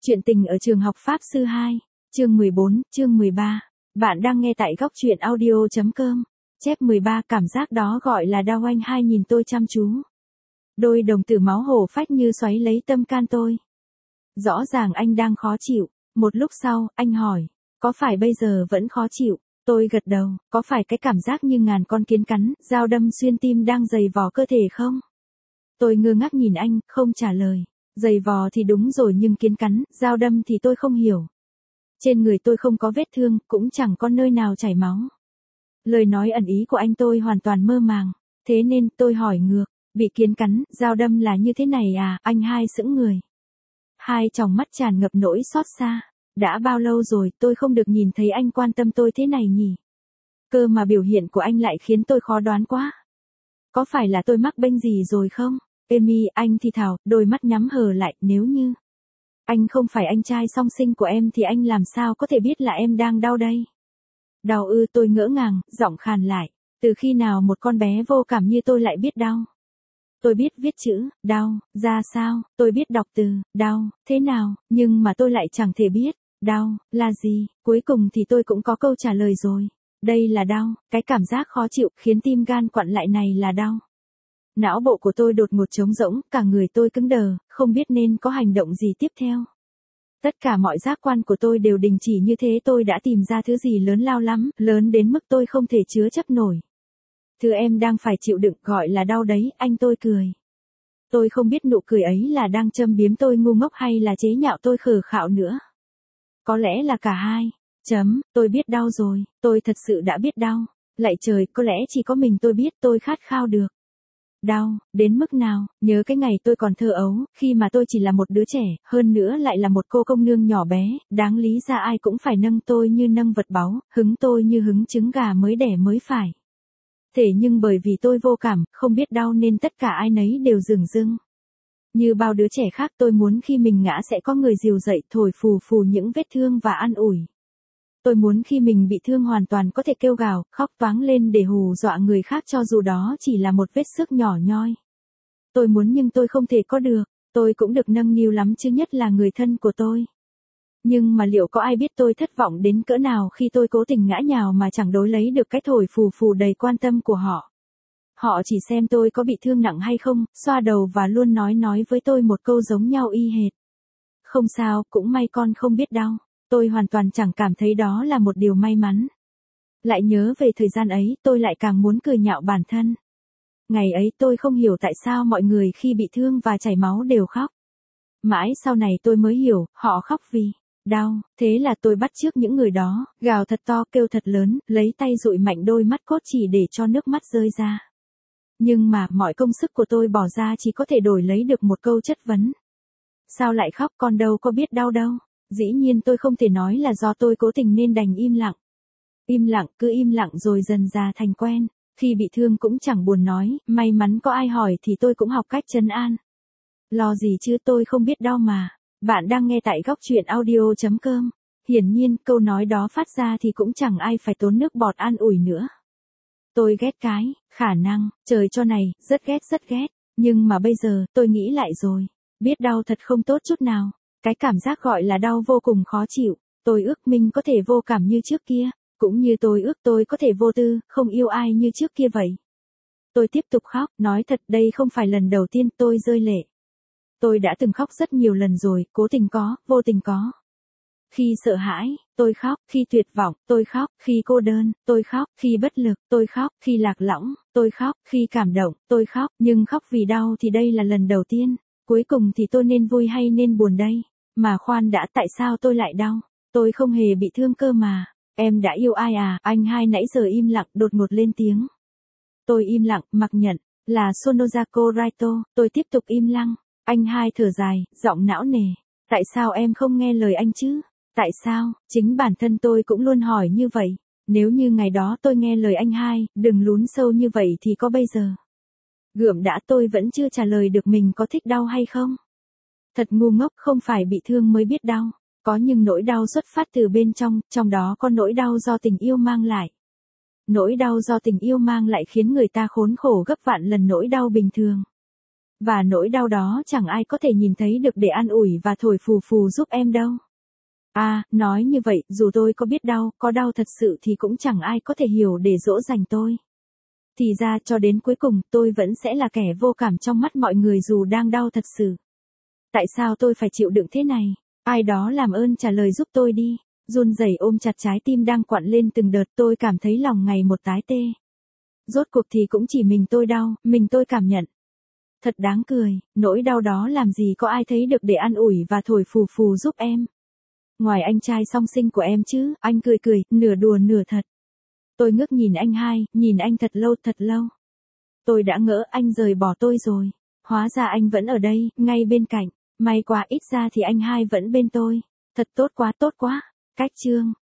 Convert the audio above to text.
Chuyện tình ở trường học Pháp Sư 2, chương 14, chương 13. Bạn đang nghe tại góc truyện audio.com. Chép 13 cảm giác đó gọi là đau. Anh hai nhìn tôi chăm chú. Đôi đồng tử máu hổ phách như xoáy lấy tâm can tôi. Rõ ràng anh đang khó chịu. Một lúc sau, anh hỏi, có phải bây giờ vẫn khó chịu? Tôi gật đầu, có phải cái cảm giác như ngàn con kiến cắn, dao đâm xuyên tim đang giày vò cơ thể không? Tôi ngơ ngác nhìn anh, không trả lời. Giày vò thì đúng rồi nhưng kiến cắn, dao đâm thì tôi không hiểu. Trên người tôi không có vết thương, cũng chẳng có nơi nào chảy máu. Lời nói ẩn ý của anh tôi hoàn toàn mơ màng. Thế nên tôi hỏi ngược, bị kiến cắn, dao đâm là như thế này à? Anh hai sững người. Hai tròng mắt tràn ngập nỗi xót xa. Đã bao lâu rồi tôi không được nhìn thấy anh quan tâm tôi thế này nhỉ? Cơ mà biểu hiện của anh lại khiến tôi khó đoán quá. Có phải là tôi mắc bệnh gì rồi không? Amy, anh thì thào, đôi mắt nhắm hờ lại, nếu như anh không phải anh trai song sinh của em thì anh làm sao có thể biết là em đang đau đây? Đau ư? Tôi ngỡ ngàng, giọng khàn lại. Từ khi nào một con bé vô cảm như tôi lại biết đau? Tôi biết viết chữ, đau, ra sao, tôi biết đọc từ, đau, thế nào, nhưng mà tôi lại chẳng thể biết, đau, là gì, cuối cùng thì tôi cũng có câu trả lời rồi. Đây là đau, cái cảm giác khó chịu, khiến tim gan quặn lại này là đau. Não bộ của tôi đột ngột trống rỗng, cả người tôi cứng đờ, không biết nên có hành động gì tiếp theo. Tất cả mọi giác quan của tôi đều đình chỉ như thế. Tôi đã tìm ra thứ gì lớn lao lắm, lớn đến mức tôi không thể chứa chấp nổi. Thứ em đang phải chịu đựng gọi là đau đấy, anh tôi cười. Tôi không biết nụ cười ấy là đang châm biếm tôi ngu ngốc hay là chế nhạo tôi khờ khạo nữa. Có lẽ là cả hai. Tôi biết đau rồi, tôi thật sự đã biết đau. Lạy trời, có lẽ chỉ có mình tôi biết, tôi khát khao được. Đau, đến mức nào, nhớ cái ngày tôi còn thơ ấu, khi mà tôi chỉ là một đứa trẻ, hơn nữa lại là một cô công nương nhỏ bé, đáng lý ra ai cũng phải nâng tôi như nâng vật báu, hứng tôi như hứng trứng gà mới đẻ mới phải. Thế nhưng bởi vì tôi vô cảm, không biết đau nên tất cả ai nấy đều dửng dưng. Như bao đứa trẻ khác tôi muốn khi mình ngã sẽ có người dìu dậy thổi phù phù những vết thương và an ủi. Tôi muốn khi mình bị thương hoàn toàn có thể kêu gào, khóc toáng lên để hù dọa người khác cho dù đó chỉ là một vết xước nhỏ nhoi. Tôi muốn nhưng tôi không thể có được, tôi cũng được nâng niu lắm chứ nhất là người thân của tôi. Nhưng mà liệu có ai biết tôi thất vọng đến cỡ nào khi tôi cố tình ngã nhào mà chẳng đối lấy được cái thổi phù phù đầy quan tâm của họ. Họ chỉ xem tôi có bị thương nặng hay không, xoa đầu và luôn nói với tôi một câu giống nhau y hệt. Không sao, cũng may con không biết đau. Tôi hoàn toàn chẳng cảm thấy đó là một điều may mắn. Lại nhớ về thời gian ấy, tôi lại càng muốn cười nhạo bản thân. Ngày ấy tôi không hiểu tại sao mọi người khi bị thương và chảy máu đều khóc. Mãi sau này tôi mới hiểu, họ khóc vì đau. Thế là tôi bắt chước những người đó, gào thật to, kêu thật lớn, lấy tay dụi mạnh đôi mắt cốt chỉ để cho nước mắt rơi ra. Nhưng mà, mọi công sức của tôi bỏ ra chỉ có thể đổi lấy được một câu chất vấn. Sao lại khóc, con đâu có biết đau đâu. Dĩ nhiên tôi không thể nói là do tôi cố tình nên đành im lặng. Im lặng, cứ im lặng rồi dần dà thành quen. Khi bị thương cũng chẳng buồn nói, may mắn có ai hỏi thì tôi cũng học cách trấn an. Lo gì chứ, tôi không biết đau mà. Bạn đang nghe tại góc truyện audio.com. Hiển nhiên, câu nói đó phát ra thì cũng chẳng ai phải tốn nước bọt an ủi nữa. Tôi ghét cái khả năng, trời cho này, rất ghét. Nhưng mà bây giờ, tôi nghĩ lại rồi. Biết đau thật không tốt chút nào. Cái cảm giác gọi là đau vô cùng khó chịu. Tôi ước mình có thể vô cảm như trước kia. Cũng như tôi ước tôi có thể vô tư, không yêu ai như trước kia vậy. Tôi tiếp tục khóc, nói thật đây không phải lần đầu tiên tôi rơi lệ. Tôi đã từng khóc rất nhiều lần rồi, cố tình có, vô tình có. Khi sợ hãi, tôi khóc, khi tuyệt vọng, tôi khóc, khi cô đơn, tôi khóc, khi bất lực, tôi khóc, khi lạc lõng, tôi khóc, khi cảm động, tôi khóc, nhưng khóc vì đau thì đây là lần đầu tiên. Cuối cùng thì tôi nên vui hay nên buồn đây? Mà khoan đã, tại sao tôi lại đau? Tôi không hề bị thương cơ mà. Em đã yêu ai à? Anh hai nãy giờ im lặng, đột ngột lên tiếng. Tôi im lặng, mặc nhận, là Sonozako Raito, tôi tiếp tục im lặng. Anh hai thở dài, giọng não nề. Tại sao em không nghe lời anh chứ? Tại sao? Chính bản thân tôi cũng luôn hỏi như vậy. Nếu như ngày đó tôi nghe lời anh hai, đừng lún sâu như vậy thì có bây giờ. Gượm đã, tôi vẫn chưa trả lời được mình có thích đau hay không. Thật ngu ngốc, không phải bị thương mới biết đau. Có nhưng nỗi đau xuất phát từ bên trong đó có nỗi đau do tình yêu mang lại. Nỗi đau do tình yêu mang lại khiến người ta khốn khổ gấp vạn lần nỗi đau bình thường. Và nỗi đau đó chẳng ai có thể nhìn thấy được để an ủi và thổi phù phù giúp em đâu. À, nói như vậy, dù tôi có biết đau, có đau thật sự thì cũng chẳng ai có thể hiểu để dỗ dành tôi. Thì ra cho đến cuối cùng, tôi vẫn sẽ là kẻ vô cảm trong mắt mọi người dù đang đau thật sự. Tại sao tôi phải chịu đựng thế này? Ai đó làm ơn trả lời giúp tôi đi. Run rẩy ôm chặt trái tim đang quặn lên từng đợt, tôi cảm thấy lòng ngày một tái tê. Rốt cuộc thì cũng chỉ mình tôi đau, mình tôi cảm nhận. Thật đáng cười, nỗi đau đó làm gì có ai thấy được để an ủi và thổi phù phù giúp em. Ngoài anh trai song sinh của em chứ, anh cười cười, nửa đùa nửa thật. Tôi ngước nhìn anh hai, nhìn anh thật lâu thật lâu. Tôi đã ngỡ anh rời bỏ tôi rồi. Hóa ra anh vẫn ở đây, ngay bên cạnh. May quá ít ra thì anh hai vẫn bên tôi. Thật tốt quá tốt quá. Cách chương.